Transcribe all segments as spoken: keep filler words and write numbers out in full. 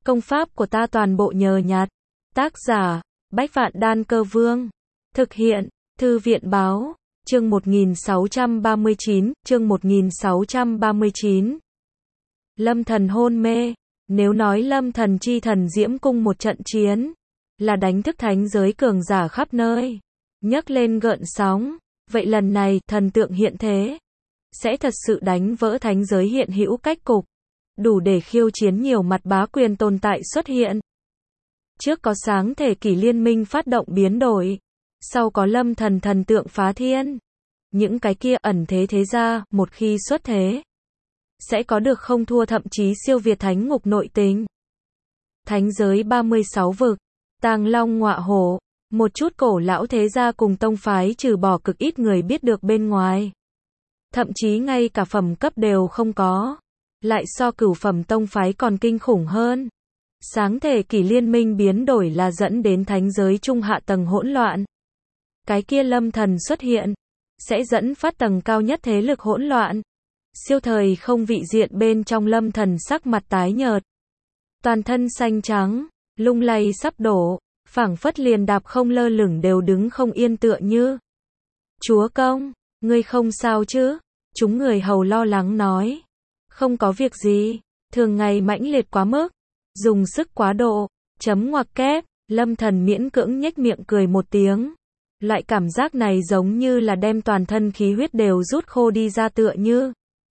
Công pháp của ta toàn bộ nhờ nhặt. Tác giả, Bách Vạn Đan Cơ Vương. Thực hiện, Thư viện báo, chương một nghìn sáu trăm ba mươi chín, chương một nghìn sáu trăm ba mươi chín. Lâm Thần hôn mê. Nếu nói Lâm Thần chi thần diễm cung một trận chiến, là đánh thức thánh giới cường giả khắp nơi, nhấc lên gợn sóng, vậy lần này, thần tượng hiện thế, sẽ thật sự đánh vỡ thánh giới hiện hữu cách cục, đủ để khiêu chiến nhiều mặt bá quyền tồn tại xuất hiện. Trước có sáng thể kỷ liên minh phát động biến đổi, sau có Lâm Thần thần tượng phá thiên. Những cái kia ẩn thế thế gia, một khi xuất thế, sẽ có được không thua thậm chí siêu việt thánh ngục nội tình. Thánh giới ba mươi sáu vực, tàng long ngọa hổ, một chút cổ lão thế gia cùng tông phái trừ bỏ cực ít người biết được bên ngoài. Thậm chí ngay cả phẩm cấp đều không có. Lại so cửu phẩm tông phái còn kinh khủng hơn. Sáng thể kỷ liên minh biến đổi là dẫn đến thánh giới trung hạ tầng hỗn loạn. Cái kia Lâm Thần xuất hiện, sẽ dẫn phát tầng cao nhất thế lực hỗn loạn. Siêu thời không vị diện bên trong Lâm Thần sắc mặt tái nhợt. Toàn thân xanh trắng, lung lay sắp đổ, phảng phất liền đạp không lơ lửng đều đứng không yên tựa như. Chúa công, ngươi không sao chứ? Chúng người hầu lo lắng nói. Không có việc gì, thường ngày mãnh liệt quá mức, dùng sức quá độ, chấm ngoặc kép, Lâm Thần miễn cưỡng nhếch miệng cười một tiếng. Loại cảm giác này giống như là đem toàn thân khí huyết đều rút khô đi ra tựa như.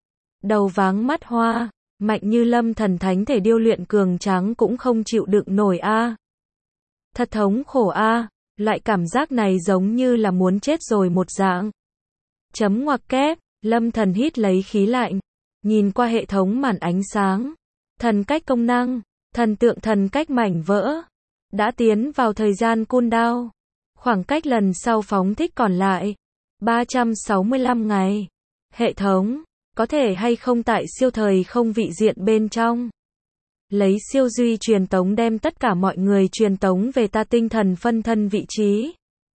Đầu váng mắt hoa, mạnh như Lâm Thần thánh thể điêu luyện cường tráng cũng không chịu đựng nổi a. À. Thật thống khổ a, à. Loại cảm giác này giống như là muốn chết rồi một dạng. Chấm ngoặc kép, Lâm Thần hít lấy khí lạnh, nhìn qua hệ thống màn ánh sáng. Thần cách công năng, thần tượng thần cách mảnh vỡ, đã tiến vào thời gian cooldown. Khoảng cách lần sau phóng thích còn lại ba trăm sáu mươi lăm ngày. Hệ thống, có thể hay không tại siêu thời không vị diện bên trong, lấy siêu duy truyền tống đem tất cả mọi người truyền tống về ta tinh thần phân thân vị trí.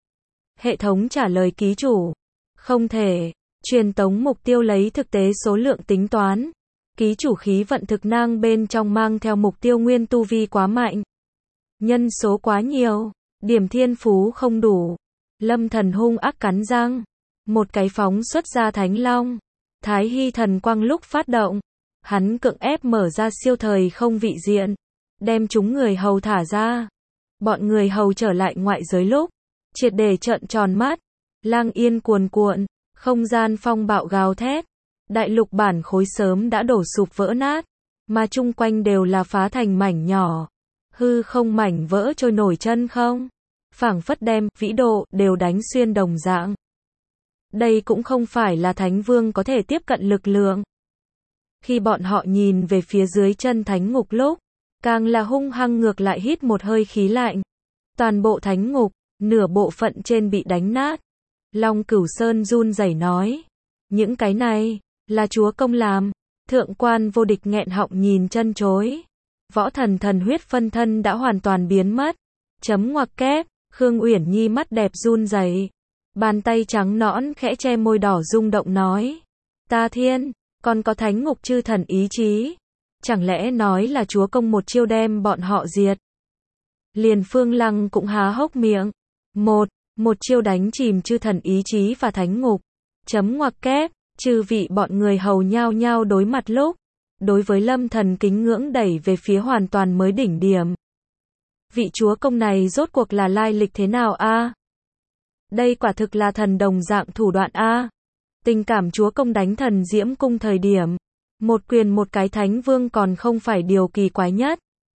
Hệ thống trả lời ký chủ, không thể. Truyền tống mục tiêu lấy thực tế số lượng tính toán. Ký chủ khí vận thực năng bên trong mang theo mục tiêu nguyên tu vi quá mạnh. Nhân số quá nhiều. Điểm thiên phú không đủ. Lâm Thần hung ác cắn răng. Một cái phóng xuất ra thánh long. Thái hy thần quang lúc phát động. Hắn cưỡng ép mở ra siêu thời không vị diện. Đem chúng người hầu thả ra. Bọn người hầu trở lại ngoại giới lúc. Triệt để trợn tròn mắt. Lang yên cuồn cuộn. Không gian phong bạo gào thét. Đại lục bản khối sớm đã đổ sụp vỡ nát. Mà chung quanh đều là phá thành mảnh nhỏ. Hư không mảnh vỡ trôi nổi chân không. Phảng phất đem, vĩ độ, đều đánh xuyên đồng dạng. Đây cũng không phải là thánh vương có thể tiếp cận lực lượng. Khi bọn họ nhìn về phía dưới chân thánh ngục lúc, càng là hung hăng ngược lại hít một hơi khí lạnh. Toàn bộ thánh ngục, nửa bộ phận trên bị đánh nát. Long Cửu Sơn run rẩy nói. Những cái này, là chúa công làm. Thượng quan vô địch nghẹn họng nhìn chân chối. Võ thần thần huyết phân thân đã hoàn toàn biến mất. Chấm ngoặc kép, Khương Uyển Nhi mắt đẹp run rẩy. Bàn tay trắng nõn khẽ che môi đỏ rung động nói. Ta thiên, còn có thánh ngục chư thần ý chí. Chẳng lẽ nói là chúa công một chiêu đem bọn họ diệt. Liền Phương Lăng cũng há hốc miệng. Một, một chiêu đánh chìm chư thần ý chí và thánh ngục. Chấm ngoặc kép, chư vị bọn người hầu nhao nhao đối mặt lúc. Đối với Lâm Thần kính ngưỡng đẩy về phía hoàn toàn mới đỉnh điểm. Vị chúa công này rốt cuộc là lai lịch thế nào a? À? Đây quả thực là thần đồng dạng thủ đoạn a. À? Tình cảm chúa công đánh thần diễm cung thời điểm. Một quyền một cái thánh vương còn không phải điều kỳ quái nhất.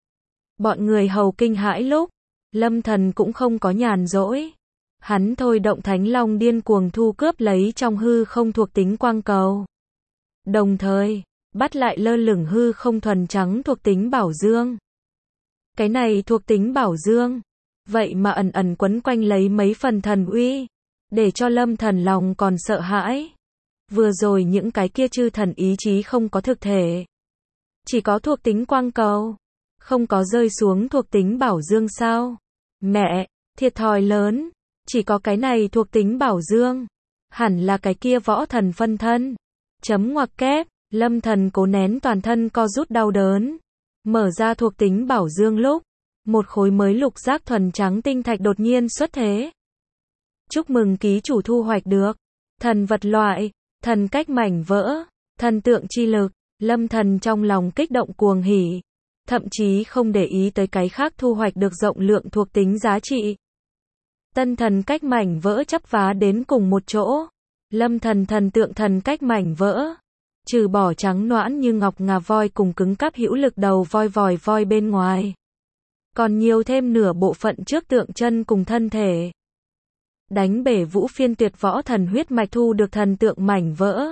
Bọn người hầu kinh hãi lúc. Lâm Thần cũng không có nhàn rỗi. Hắn thôi động thánh long điên cuồng thu cướp lấy trong hư không thuộc tính quang cầu. Đồng thời, bắt lại lơ lửng hư không thuần trắng thuộc tính bảo dương. Cái này thuộc tính bảo dương. Vậy mà ẩn ẩn quấn quanh lấy mấy phần thần uy. Để cho Lâm Thần lòng còn sợ hãi. Vừa rồi những cái kia chư thần ý chí không có thực thể. Chỉ có thuộc tính quang cầu. Không có rơi xuống thuộc tính bảo dương sao? Mẹ, thiệt thòi lớn. Chỉ có cái này thuộc tính bảo dương. Hẳn là cái kia võ thần phân thân. Chấm ngoặc kép, Lâm Thần cố nén toàn thân co rút đau đớn. Mở ra thuộc tính bảo dương lúc, một khối mới lục giác thuần trắng tinh thạch đột nhiên xuất thế. Chúc mừng ký chủ thu hoạch được thần vật loại, thần cách mảnh vỡ, thần tượng chi lực. Lâm Thần trong lòng kích động cuồng hỉ, thậm chí không để ý tới cái khác thu hoạch được rộng lượng thuộc tính giá trị. Tân thần cách mảnh vỡ chắp vá đến cùng một chỗ. Lâm Thần thần tượng thần cách mảnh vỡ, trừ bỏ trắng noãn như ngọc ngà voi cùng cứng cáp hữu lực đầu voi vòi voi bên ngoài, còn nhiều thêm nửa bộ phận trước tượng chân cùng thân thể. Đánh bể Vũ Phiên tuyệt võ thần huyết mạch thu được thần tượng mảnh vỡ.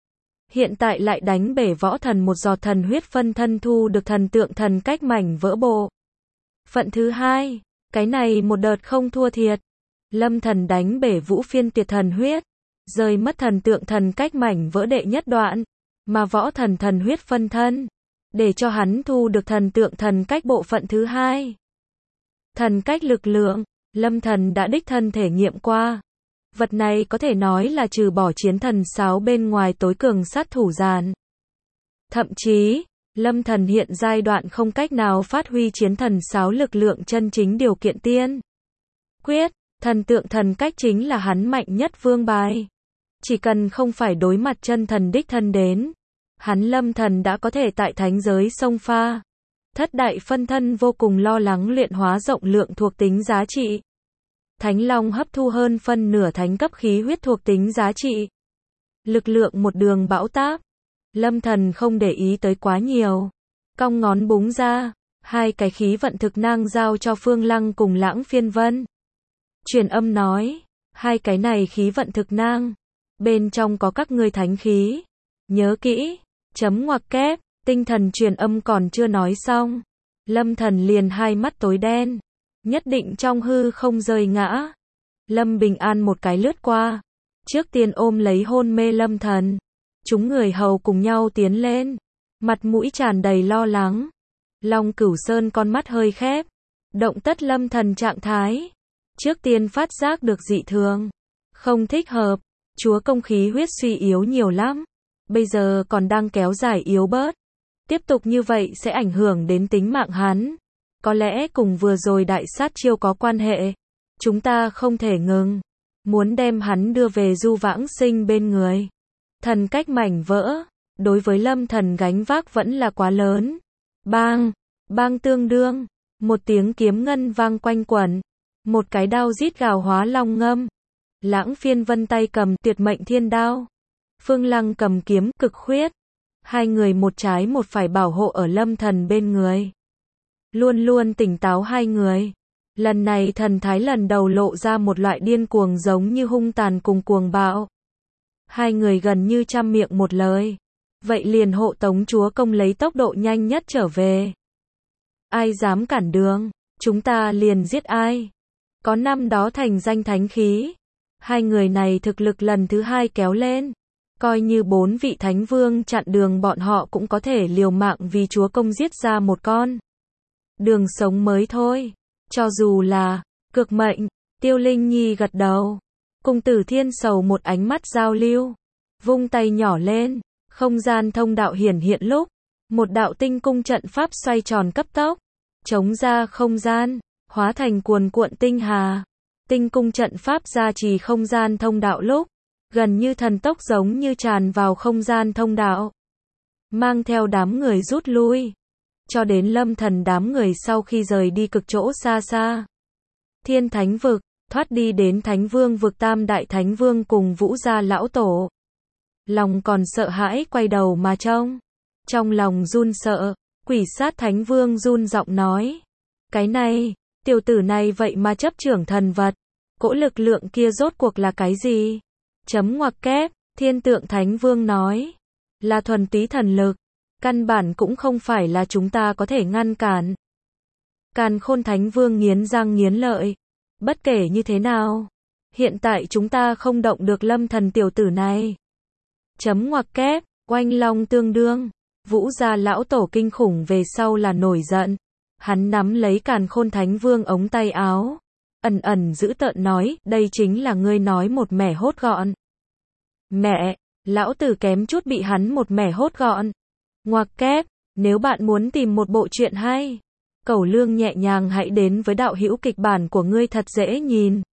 Hiện tại lại đánh bể võ thần một giọt thần huyết phân thân thu được thần tượng thần cách mảnh vỡ bộ phận thứ hai. Cái này một đợt không thua thiệt. Lâm Thần đánh bể Vũ Phiên tuyệt thần huyết, rơi mất thần tượng thần cách mảnh vỡ đệ nhất đoạn, mà võ thần thần huyết phân thân, để cho hắn thu được thần tượng thần cách bộ phận thứ hai. Thần cách lực lượng, Lâm Thần đã đích thân thể nghiệm qua. Vật này có thể nói là trừ bỏ chiến thần sáo bên ngoài tối cường sát thủ giàn. Thậm chí, Lâm Thần hiện giai đoạn không cách nào phát huy chiến thần sáo lực lượng chân chính điều kiện tiên quyết, thần tượng thần cách chính là hắn mạnh nhất vương bài. Chỉ cần không phải đối mặt chân thần đích thân đến, hắn Lâm Thần đã có thể tại thánh giới xông pha. Thất đại phân thân vô cùng lo lắng luyện hóa rộng lượng thuộc tính giá trị. Thánh Long hấp thu hơn phân nửa thánh cấp khí huyết thuộc tính giá trị. Lực lượng một đường bão táp. Lâm Thần không để ý tới quá nhiều. Cong ngón búng ra, hai cái khí vận thực năng giao cho Phương Lăng cùng Lãng Phiên Vân. Truyền âm nói, hai cái này khí vận thực năng, bên trong có các ngươi thánh khí. Nhớ kỹ, chấm ngoặc kép, tinh thần truyền âm còn chưa nói xong. Lâm Thần liền hai mắt tối đen. Nhất định trong hư không rơi ngã. Lâm Bình An một cái lướt qua. Trước tiên ôm lấy hôn mê Lâm Thần. Chúng người hầu cùng nhau tiến lên. Mặt mũi tràn đầy lo lắng. Long Cửu Sơn con mắt hơi khép. Động tất Lâm Thần trạng thái. Trước tiên phát giác được dị thường. Không thích hợp. Chúa công khí huyết suy yếu nhiều lắm. Bây giờ còn đang kéo dài yếu bớt. Tiếp tục như vậy sẽ ảnh hưởng đến tính mạng hắn. Có lẽ cùng vừa rồi đại sát chiêu có quan hệ. Chúng ta không thể ngừng. Muốn đem hắn đưa về Du Vãng Sinh bên người. Thần cách mảnh vỡ. Đối với Lâm Thần gánh vác vẫn là quá lớn. Bang. Bang tương đương. Một tiếng kiếm ngân vang quanh quẩn. Một cái đao rít gào hóa long ngâm. Lãng Phiên Vân tay cầm tuyệt mệnh thiên đao. Phương Lăng cầm kiếm cực khuyết. Hai người một trái một phải bảo hộ ở Lâm Thần bên người. Luôn luôn tỉnh táo hai người. Lần này thần thái lần đầu lộ ra một loại điên cuồng giống như hung tàn cùng cuồng bạo. Hai người gần như trăm miệng một lời. Vậy liền hộ tống chúa công lấy tốc độ nhanh nhất trở về. Ai dám cản đường, chúng ta liền giết ai. Có năm đó thành danh thánh khí. Hai người này thực lực lần thứ hai kéo lên. Coi như bốn vị thánh vương chặn đường bọn họ cũng có thể liều mạng vì chúa công giết ra một con đường sống mới thôi. Cho dù là cực mệnh. Tiêu Linh Nhi gật đầu. Cùng Tử Thiên Sầu một ánh mắt giao lưu. Vung tay nhỏ lên. Không gian thông đạo hiển hiện lúc. Một đạo tinh cung trận pháp xoay tròn cấp tốc. Chống ra không gian. Hóa thành cuồn cuộn tinh hà. Tinh cung trận pháp gia trì không gian thông đạo lúc. Gần như thần tốc giống như tràn vào không gian thông đạo. Mang theo đám người rút lui. Cho đến Lâm Thần đám người sau khi rời đi cực chỗ xa xa. Thiên Thánh Vực, thoát đi đến Thánh Vương vực Tam Đại Thánh Vương cùng Vũ Gia Lão Tổ. Lòng còn sợ hãi quay đầu mà trông. Trong lòng run sợ, Quỷ Sát Thánh Vương run giọng nói. Cái này, tiểu tử này vậy mà chấp trưởng thần vật. Cỗ lực lượng kia rốt cuộc là cái gì? Chấm ngoặc kép, Thiên Tượng Thánh Vương nói. Là thuần túy thần lực. Căn bản cũng không phải là chúng ta có thể ngăn cản. Càn Khôn Thánh Vương nghiến răng nghiến lợi. Bất kể như thế nào, hiện tại chúng ta không động được Lâm Thần tiểu tử này. Chấm ngoặc kép, oanh long tương đương. Vũ Gia Lão Tổ kinh khủng về sau là nổi giận. Hắn nắm lấy Càn Khôn Thánh Vương ống tay áo. Ẩn ẩn dữ tợn nói, đây chính là ngươi nói một mẻ hốt gọn. Mẹ, lão tử kém chút bị hắn một mẻ hốt gọn. Ngoặc kép, Nếu bạn muốn tìm một bộ truyện hay, cẩu lương nhẹ nhàng hãy đến với đạo hữu kịch bản của ngươi thật dễ nhìn.